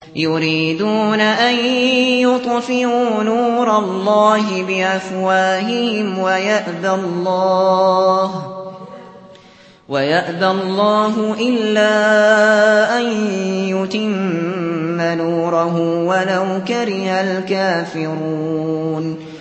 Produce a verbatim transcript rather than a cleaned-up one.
يُرِيدُونَ أَن يُطْفِئُوا نُورَ اللَّهِ بِأَفْوَاهِهِمْ وَيَأْبَى اللَّهُ إِلَّا أَن يُتِمَّ نُورَهُ وَلَوْ كَرِهَ الْكَافِرُونَ